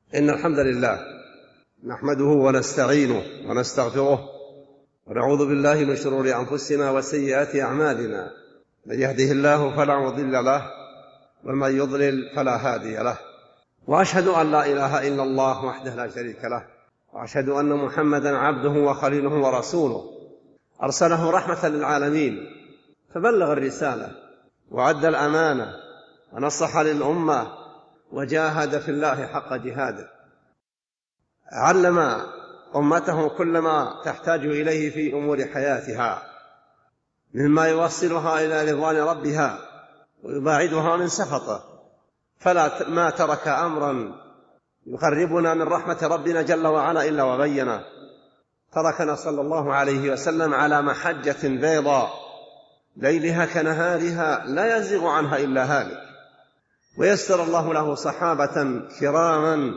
إن الحمد لله نحمده ونستعينه ونستغفره ونعوذ بالله من شرور أنفسنا وسيئات أعمالنا. من يهده الله فلا مضل له ومن يضلل فلا هادي له، وأشهد أن لا إله إلا الله وحده لا شريك له، وأشهد أن محمدا عبده وخليله ورسوله، أرسله رحمة للعالمين، فبلغ الرسالة وأدى الأمانة ونصح للأمة وجاهد في الله حق جهاده، علم أمته كل ما تحتاج إليه في أمور حياتها مما يوصلها إلى رضوان ربها ويباعدها من سخطه، فلا ما ترك أمرا يقربنا من رحمة ربنا جل وعلا إلا وبينه. تركنا صلى الله عليه وسلم على محجة بيضاء ليلها كنهارها لا يزيغ عنها إلا هالك، ويسر الله له صحابة كراما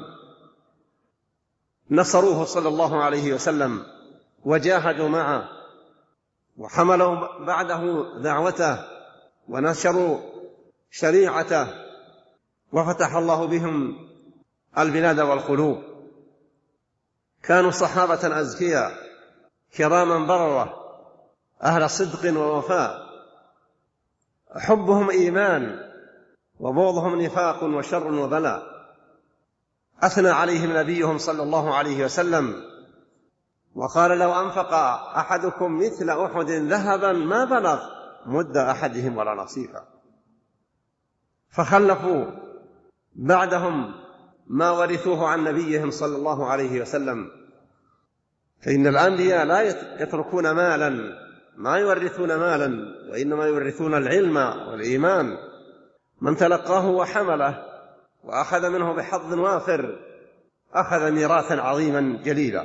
نصروه صلى الله عليه وسلم وجاهدوا معه وحملوا بعده دعوته ونشروا شريعته، وفتح الله بهم البلاد والقلوب. كانوا صحابة أزكياء كراما بررة أهل صدق ووفاء، حبهم إيمان وبغضهم نفاق وشر وبلاء. أثنى عليهم نبيهم صلى الله عليه وسلم وقال: لو أنفق أحدكم مثل أحد ذهبا ما بلغ مد أحدهم ولا نصيفا. فخلفوا بعدهم ما ورثوه عن نبيهم صلى الله عليه وسلم، فإن الأنبياء لا يتركون مالا، ما يورثون مالا، وإنما يورثون العلم والإيمان. من تلقاه وحمله وأخذ منه بحظ وافر أخذ ميراثا عظيما جليلا.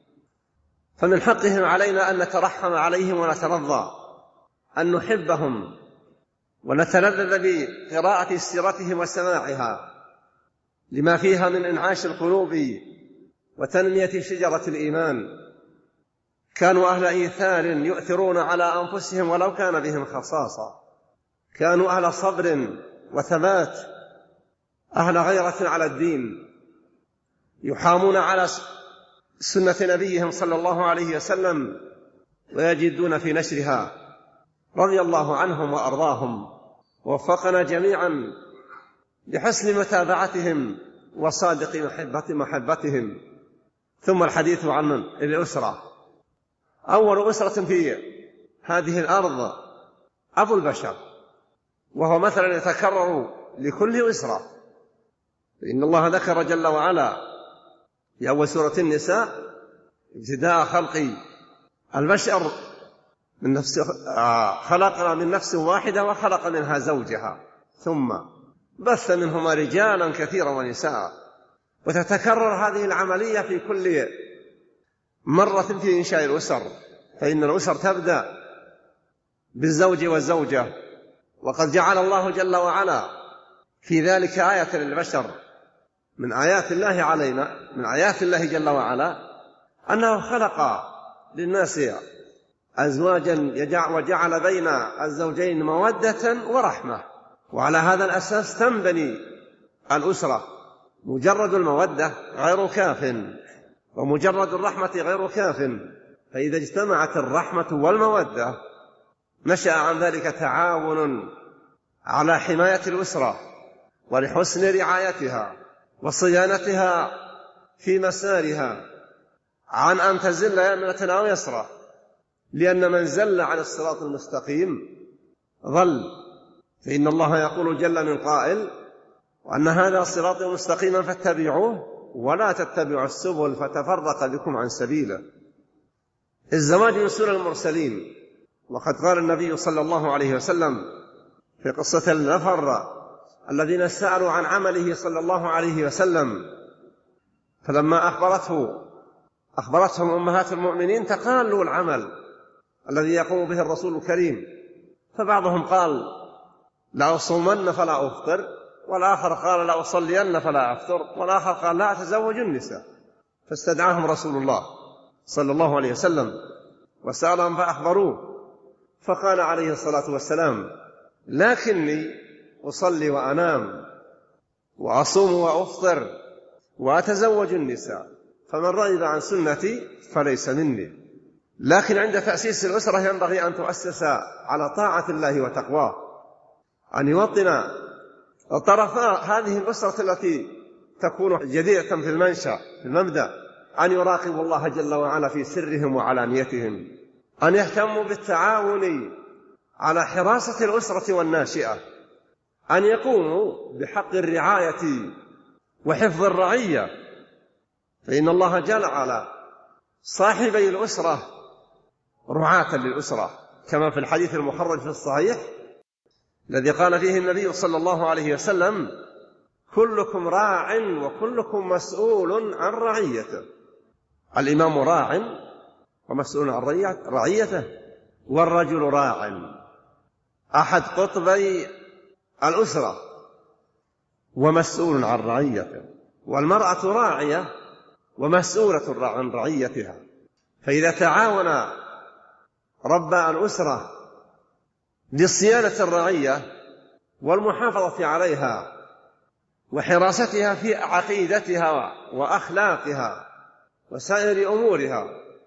فمن حقهم علينا أن نترحم عليهم ونترضى، أن نحبهم ونتلذذ بقراءة سيرتهم وسماعها لما فيها من إنعاش القلوب وتنمية شجرة الإيمان. كانوا أهل إيثار يؤثرون على أنفسهم ولو كان بهم خصاصة، كانوا أهل صبر وثبات، أهل غيرة على الدين، يحامون على سنة نبيهم صلى الله عليه وسلم ويجدون في نشرها. رضي الله عنهم وأرضاهم، ووفقنا جميعا لحسن متابعتهم وصادق محبتهم. ثم الحديث عن الأسرة. أول أسرة في هذه الأرض أبو البشر، وهو مثلا يتكرر لكل أسرة. فإن الله ذكر جل وعلا في أول سورة النساء ابتداء خلق البشر من نفس خلقنا من نفس واحدة وخلق منها زوجها ثم بث منهما رجالا كثيرا ونساء. وتتكرر هذه العملية في كل مرة في إنشاء الأسر، فإن الأسر تبدأ بالزوج والزوجة، وقد جعل الله جل وعلا في ذلك آية للبشر. من آيات الله علينا، من آيات الله جل وعلا، أنه خلق للناس أزواجا وجعل بين الزوجين مودة ورحمة، وعلى هذا الأساس تنبني الأسرة. مجرد المودة غير كاف، ومجرد الرحمة غير كاف، فإذا اجتمعت الرحمة والمودة نشأ عن ذلك تعاون على حماية الأسرة ولحسن رعايتها وصيانتها في مسارها عن أن تزل يمنة أو يسرى، لأن من زل عن الصراط المستقيم ضل. فإن الله يقول جل من قائل: وأن هذا صراطي مستقيما فاتبعوه ولا تتبعوا السبل فتفرق بكم عن سبيله. الزواج من سنن المرسلين، وقد قال النبي صلى الله عليه وسلم في قصة النفر الذين سألوا عن عمله صلى الله عليه وسلم، فلما أخبرتهم أمهات المؤمنين تقالوا العمل الذي يقوم به الرسول الكريم. فبعضهم قال: لا أصومن فلا أفطر، والآخر قال: لا أصلين فلا أفطر، والآخر قال: لا أتزوج النساء. فاستدعاهم رسول الله صلى الله عليه وسلم وسألهم فأخبروه، فقال عليه الصلاة والسلام: لكني أصلي وأنام وأصوم وأفطر وأتزوج النساء، فمن رغب عن سنتي فليس مني. لكن عند تأسيس الأسرة ينبغي أن تؤسس على طاعة الله وتقواه، أن يوطن طرفا هذه الأسرة التي تكون جديدة في المنشأ في المبدأ أن يراقبوا الله جل وعلا في سرهم وعلانيتهم، أن يهتموا بالتعاون على حراسة الأسرة والناشئة، أن يقوموا بحق الرعاية وحفظ الرعية، فإن الله جعل صاحبي الأسرة رعاة للأسرة، كما في الحديث المخرج في الصحيح الذي قال فيه النبي صلى الله عليه وسلم: كلكم راع وكلكم مسؤول عن رعيته. الإمام راع ومسؤول عن رعيته، والرجل راع، أحد قطبي الأسرة، ومسؤول عن رعيته، والمرأة راعية ومسؤولة عن رعيتها. فإذا تعاون رباء الأسرة لصيانة الرعية والمحافظة عليها وحراستها في عقيدتها وأخلاقها وسائر أمورها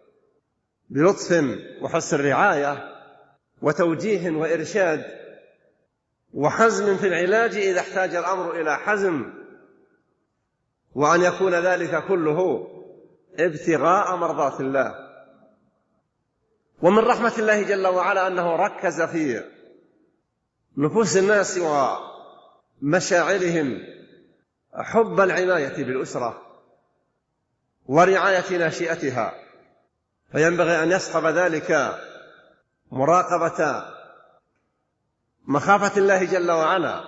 بلطف وحسن الرعاية وتوجيه وإرشاد وحزم في العلاج إذا احتاج الأمر إلى حزم، وأن يكون ذلك كله ابتغاء مرضات الله. ومن رحمة الله جل وعلا أنه ركز في نفوس الناس ومشاعرهم حب العناية بالأسرة ورعاية ناشئتها، فينبغي أن يصحب ذلك مراقبة مخافة الله جل وعلا،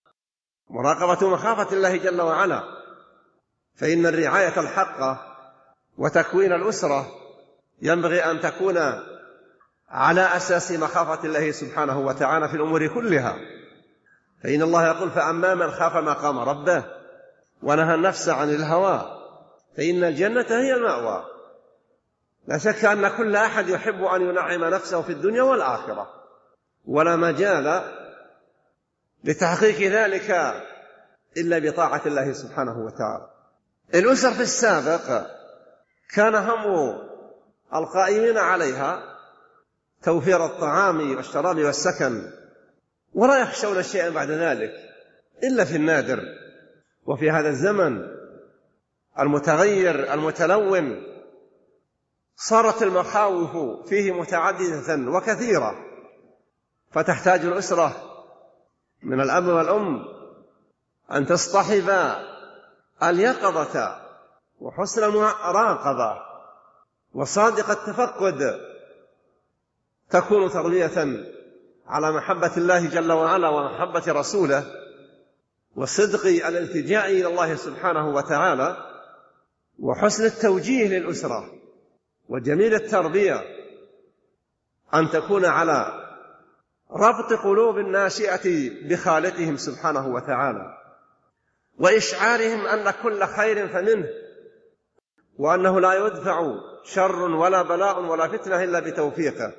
مراقبة مخافة الله جل وعلا، فإن الرعاية الحقة وتكوين الأسرة ينبغي أن تكون على أساس مخافة الله سبحانه وتعالى في الأمور كلها، فإن الله يقول: فأما من خاف مقام ربه ونهى النفس عن الهوى فإن الجنة هي المأوى. لا شك أن كل أحد يحب أن ينعم نفسه في الدنيا والآخرة، ولا مجال لتحقيق ذلك إلا بطاعة الله سبحانه وتعالى. الأسر في السابق كان هم القائمين عليها توفير الطعام والشراب والسكن، ولا يخشون شيئا بعد ذلك إلا في النادر. وفي هذا الزمن المتغير المتلون صارت المخاوف فيه متعددة وكثيرة، فتحتاج الأسرة من الأب والأم أن تصطحب اليقظة وحسن المراقبة وصادق التفقد، تكون تربية على محبة الله جل وعلا ومحبة رسوله وصدق الالتجاء إلى الله سبحانه وتعالى وحسن التوجيه للأسرة وجميل التربية، أن تكون على ربط قلوب الناشئة بخالقهم سبحانه وتعالى وإشعارهم أن كل خير فمنه، وأنه لا يدفع شر ولا بلاء ولا فتنة إلا بتوفيقه.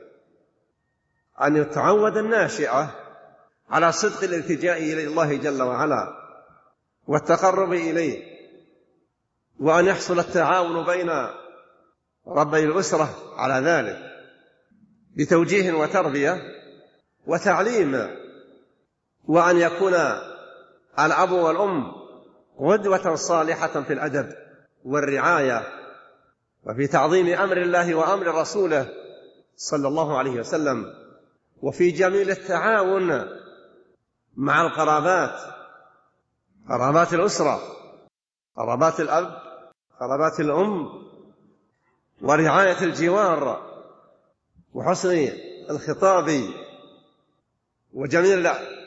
أن يتعود الناشئة على صدق الالتجاء إلى الله جل وعلا والتقرب إليه، وأن يحصل التعاون بين ربي الأسرة على ذلك بتوجيه وتربية وتعليم، وأن يكون الأب والأم قدوة صالحة في الأدب والرعاية وفي تعظيم أمر الله وأمر رسوله صلى الله عليه وسلم، وفي جميل التعاون مع القرابات، قرابات الأسرة، قرابات الأب، قرابات الأم، ورعاية الجوار وحسن الخطاب وجميل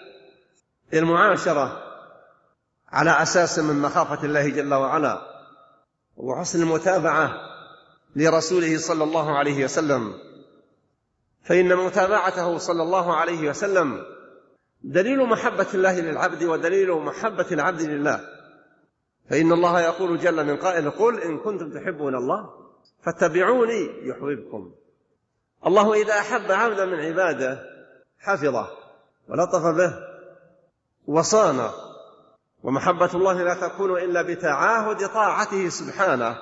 المعاشرة على أساس من مخافة الله جل وعلا وحسن المتابعة لرسوله صلى الله عليه وسلم، فإن متابعته صلى الله عليه وسلم دليل محبة الله للعبد ودليل محبة العبد لله، فإن الله يقول جل من قائل: قل إن كنتم تحبون الله فاتبعوني يحببكم. الله إذا أحب عبدا من عباده حفظه ولطف به وصانه ومحبة الله لا تكون إلا بتعاهد طاعته سبحانه،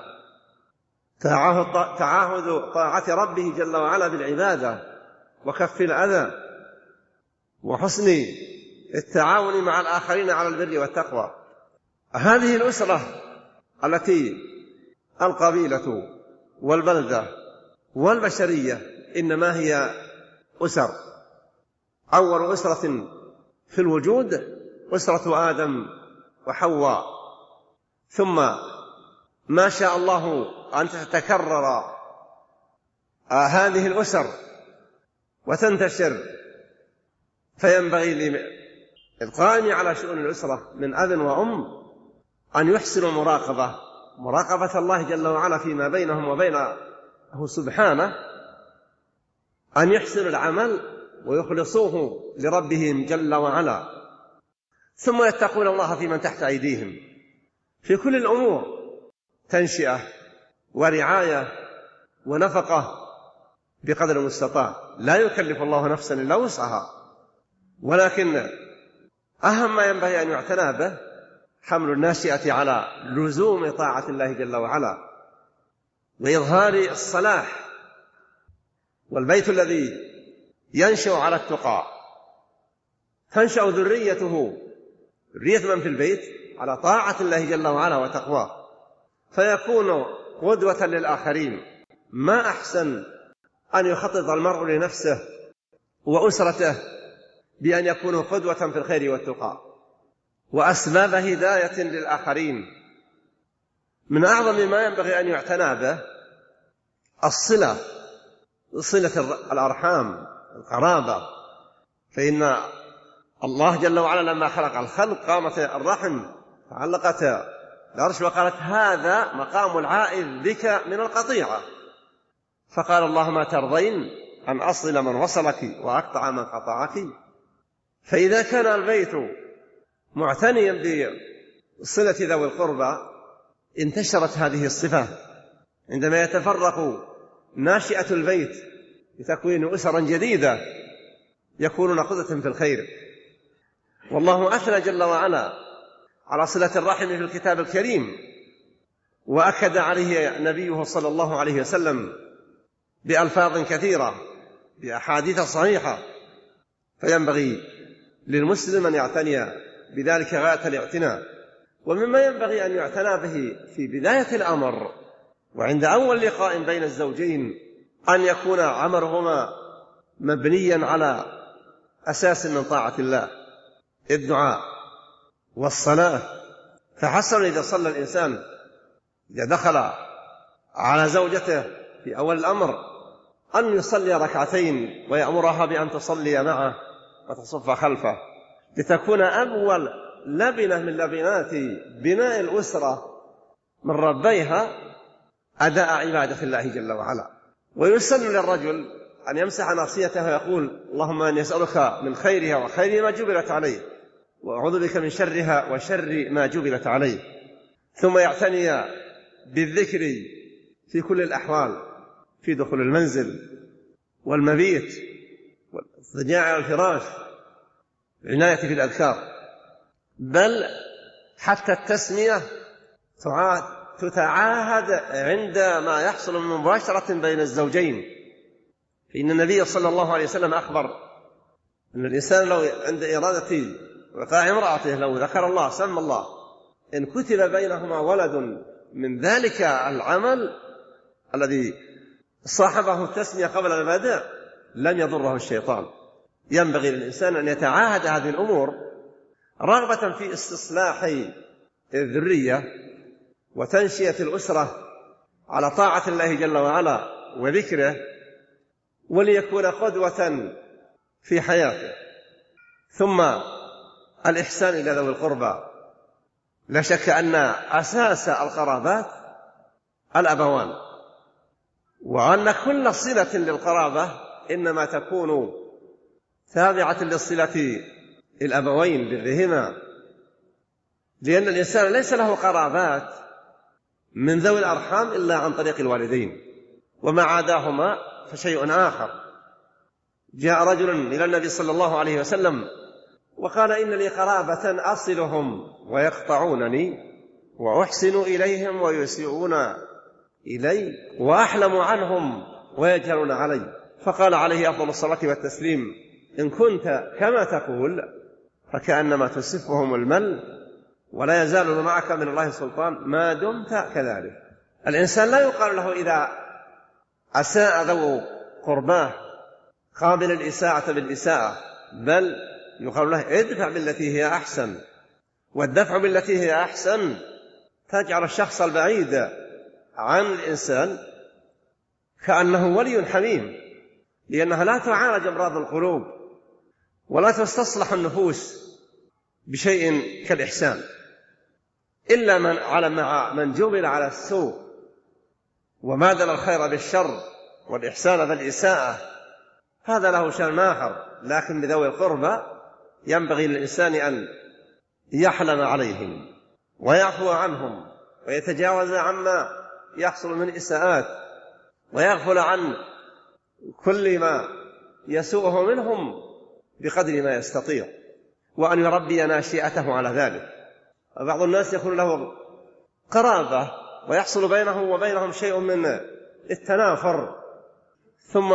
تعاهد طاعة ربه جل وعلا بالعبادة وكف الأذى وحسن التعاون مع الآخرين على البر والتقوى. هذه الأسرة التي القبيلة والبلدة والبشرية إنما هي أسر. أول أسرة في الوجود أسرة آدم وحواء، ثم ما شاء الله أن تتكرر هذه الأسر وتنتشر، فينبغي للقائم على شؤون الأسرة من أب وأم أن يحسنوا مراقبة الله جل وعلا فيما بينهم وبينه سبحانه، أن يحسنوا العمل ويخلصوه لربهم جل وعلا، ثم يتقون الله في من تحت أيديهم في كل الأمور، تنشئة ورعاية ونفقة بقدر المستطاع. لا يكلف الله نفسا إلا وسعها، ولكن أهم ما ينبغي أن يعتنى به حمل الناشئة على لزوم طاعة الله جل وعلا وإظهار الصلاح. والبيت الذي ينشأ على التقى تنشأ ذريته، ذرية من في البيت، على طاعة الله جل وعلا وتقواه، فيكون قدوة للآخرين. ما أحسن أن يخطط المرء لنفسه وأسرته بأن يكونوا قدوة في الخير والتقى وأسباب هداية للآخرين. من أعظم ما ينبغي أن يعتنى به صلة الأرحام، القرابة، فإن الله جل وعلا لما خلق الخلق قامت الرحم تعلقت العرش وقالت هذا مقام العائذ بك من القطيعة، فقال اللهم ترضين أن أصل من وصلك وأقطع من قطعك. فإذا كان البيت معتنيا بصلة ذوي القربى انتشرت هذه الصفة. عندما يتفرق ناشئة البيت لتكوين أسرا جديدة يكونون قدوة في الخير. والله أثنى جل وعلا على صلة الرحم في الكتاب الكريم، وأكد عليه نبيه صلى الله عليه وسلم بألفاظ كثيرة بأحاديث صحيحة، فينبغي للمسلم أن يعتني بذلك غاية الاعتناء. ومما ينبغي أن يعتنى به في بداية الأمر وعند أول لقاء بين الزوجين أن يكون عمرهما مبنيا على أساس من طاعة الله، الدعاء والصلاة. فحسن إذا صلى الإنسان، إذا دخل على زوجته في أول الأمر أن يصلي ركعتين ويأمرها بأن تصلي معه وتصف خلفه، لتكون أول لبنة من لبنات بناء الأسرة من ربيها أداء عبادة الله جل وعلا. ويسن للرجل أن يمسح ناصيته ويقول اللهم أني أسألك من خيرها وخير ما جبلت عليه، وأعوذ بك من شرها وشر ما جبلت عليه. ثم يعتني بالذكر في كل الأحوال، في دخول المنزل والمبيت والضجاع على الفراش، العناية في الأذكار، بل حتى التسمية تتعاهد عندما يحصل من مباشرة بين الزوجين. فإن النبي صلى الله عليه وسلم أخبر أن الإنسان لو عند إرادة وقاع امرأته لو ذكر الله سمى الله إن كتب بينهما ولد من ذلك العمل الذي صاحبه التسمية قبل البدء لن يضره الشيطان. ينبغي للإنسان أن يتعاهد هذه الأمور رغبة في استصلاح الذرية وتنشئة الأسرة على طاعة الله جل وعلا وذكره، وليكون قدوة في حياته. ثم الإحسان إلى ذوي القربى. لا شك أن أساس القرابات الأبوان، وأن كل صلة للقرابة إنما تكون تابعة للصلة الأبوين برهما، لأن الإنسان ليس له قرابات من ذوي الأرحام إلا عن طريق الوالدين، وما عاداهما فشيء آخر. جاء رجل إلى النبي صلى الله عليه وسلم وقال إن لي قرابة أصلهم ويقطعونني وأحسن إليهم ويسيئون إلي وأحلم عنهم ويجهلون علي. فقال عليه أفضل الصلاة والتسليم: إن كنت كما تقول فكأنما تسفهم المل ولا يزال معك من الله سلطان ما دمت كذلك. الإنسان لا يقال له إذا أساء ذو قرباه قابل الإساءة بالإساءة، بل يقال له: ادفع بالتي هي أحسن. والدفع بالتي هي أحسن تجعل الشخص البعيد عن الإنسان كأنه ولي حميم، لأنها لا تعالج أمراض القلوب ولا تستصلح النفوس بشيء كالإحسان، إلا من جبل على السوء وبادل الخير بالشر والإحسان بالإساءة، هذا له شأن آخر. لكن بذوي القربى ينبغي للإنسان أن يحلم عليهم ويعفو عنهم ويتجاوز عما يحصل من إساءات ويغفل عن كل ما يسوءه منهم بقدر ما يستطيع، وأن يربي ناشئته على ذلك. بعض الناس يكون له قرابة ويحصل بينه وبينهم شيء من التنافر، ثم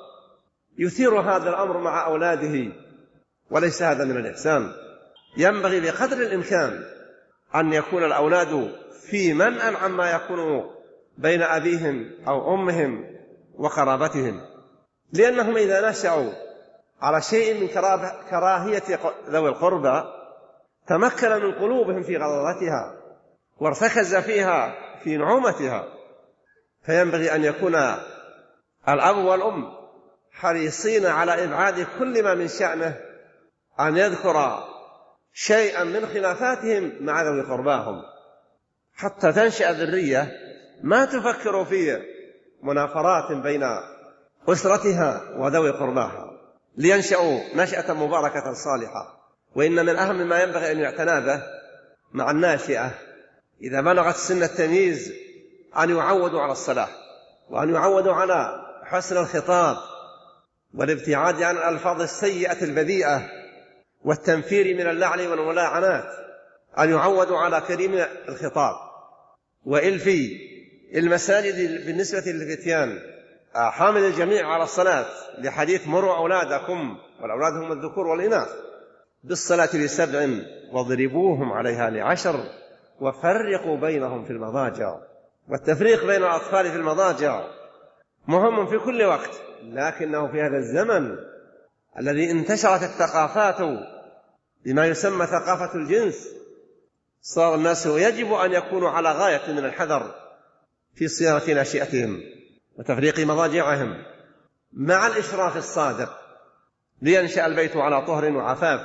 يثير هذا الأمر مع أولاده، وليس هذا من الإحسان. ينبغي بقدر الإمكان أن يكون الأولاد في منأى عما يكون بين أبيهم أو أمهم وقرابتهم، لأنهم إذا نشأوا على شيء من كراهية ذوي القربى تمكن من قلوبهم في غضبتها وارتكز فيها في نعومتها. فينبغي أن يكون الأب والأم حريصين على إبعاد كل ما من شأنه أن يذكر شيئا من خلافاتهم مع ذوي قرباهم، حتى تنشأ ذرية ما تفكر في منافرات بين أسرتها وذوي قرباها، لينشأوا نشأة مباركة صالحة. وإن من أهم ما ينبغي أن يعتنى به مع الناشئة إذا بلغت سن التمييز أن يعودوا على الصلاة، وأن يعودوا على حسن الخطاب والابتعاد عن الألفاظ السيئة البذيئة والتنفير من اللعن والملاعنات، أن يعودوا على كريم الخطاب وإلفي المساجد بالنسبة للفتيان حامل الجميع على الصلاة، لحديث: مروا أولادكم، والأولاد هم الذكور والإناث، بالصلاة ل7 واضربوهم عليها ل10 وفرقوا بينهم في المضاجع. والتفريق بين الأطفال في المضاجع مهم في كل وقت، لكنه في هذا الزمن الذي انتشرت الثقافات بما يسمى ثقافة الجنس صار الناس يجب أن يكونوا على غاية من الحذر في صيانة ناشئتهم وتفريق مضاجعهم مع الإشراف الصادق، لينشأ البيت على طهر وعفاف،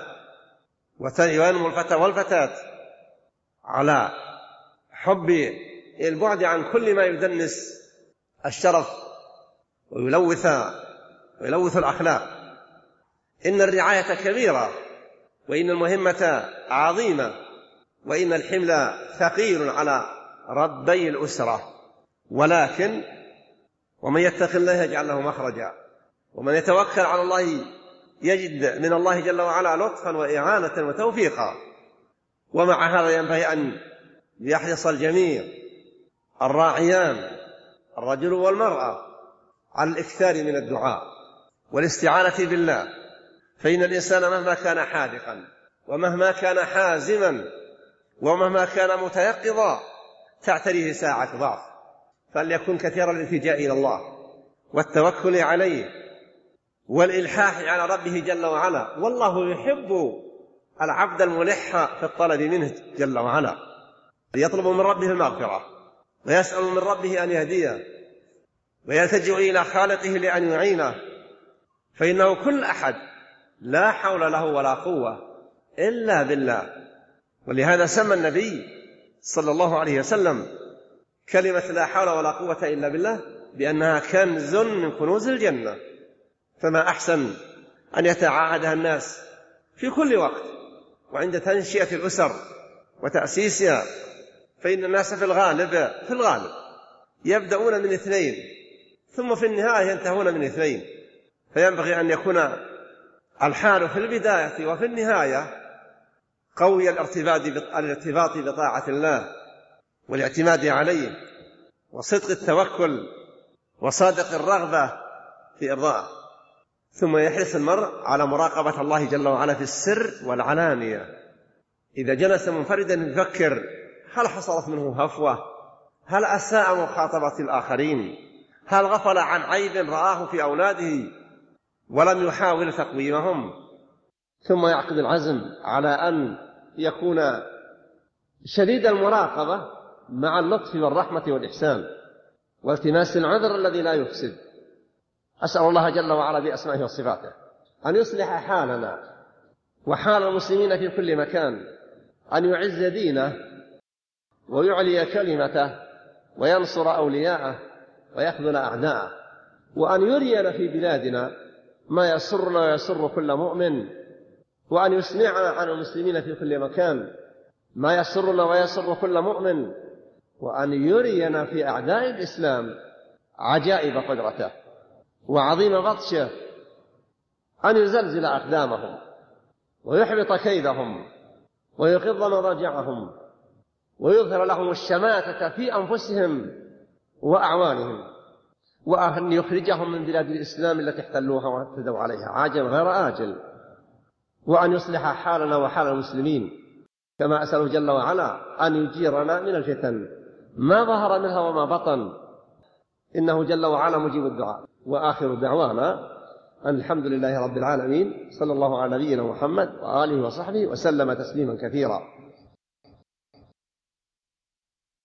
وينمو الفتى والفتاة على حب البعد عن كل ما يدنس الشرف ويلوث الأخلاق. إن الرعاية كبيرة، وإن المهمة عظيمة، وإن الحمل ثقيل على ربي الأسرة، ولكن ومن يتق الله يجعل له مخرجا، ومن يتوكل على الله يجد من الله جل وعلا لطفا وإعانة وتوفيقا. ومع هذا ينبغي أن يحرص الجميع الراعيان الرجل والمرأة على الإكثار من الدعاء والاستعانة بالله، فإن الإنسان مهما كان حاذقا ومهما كان حازما ومهما كان متيقظا تعتريه ساعة ضعف، فليكن كثير الالتجاء إلى الله والتوكل عليه والإلحاح على ربه جل وعلا، والله يحب العبد الملح في الطلب منه جل وعلا، يطلب من ربه المغفرة ويسأل من ربه أن يهديه ويلتجئ إلى خالقه لأن يعينه، فإنه كل أحد لا حول له ولا قوة إلا بالله. ولهذا سمى النبي صلى الله عليه وسلم كلمة لا حول ولا قوة إلا بالله بأنها كنز من كنوز الجنة. فما أحسن أن يتعاهدها الناس في كل وقت وعند تنشئة الأسر وتأسيسها، فإن الناس في الغالب يبدأون من 2 ثم في النهاية ينتهون من 2، فينبغي أن يكون الحال في البداية وفي النهاية قوي الارتباط بطاعة الله والاعتماد عليه وصدق التوكل وصادق الرغبة في إرضائه، ثم يحرص المرء على مراقبة الله جل وعلا في السر والعلانية. إذا جلس منفردا يفكر هل حصلت منه هفوة، هل أساء مخاطبة الآخرين، هل غفل عن عيب رآه في أولاده ولم يحاول تقويمهم، ثم يعقد العزم على أن يكون شديد المراقبة مع اللطف والرحمة والإحسان والتماس العذر الذي لا يفسد. أسأل الله جل وعلا بأسمائه وصفاته أن يصلح حالنا وحال المسلمين في كل مكان، أن يعز دينه ويعلي كلمته وينصر أولياءه ويخذل أعداءه، وأن يرينا في بلادنا ما يسرنا ويسر كل مؤمن، وأن يسمعنا عن المسلمين في كل مكان ما يسرنا ويسر كل مؤمن، وأن يرينا في أعداء الإسلام عجائب قدرته وعظيم بطشه، أن يزلزل أقدامهم ويحبط كيدهم ويقض مضاجعهم ويظهر لهم الشماتة في أنفسهم وأعوانهم، وأن يخرجهم من بلاد الإسلام التي احتلوها واعتدوا عليها عاجل غير آجل، وأن يصلح حالنا وحال المسلمين، كما أسأله جل وعلا أن يجيرنا من الفتن ما ظهر منها وما بطن، إنه جل وعلا مجيب الدعاء. وآخر دعوانا أن الحمد لله رب العالمين، صلى الله على نبينا محمد وآله وصحبه وسلم تسليما كثيرا.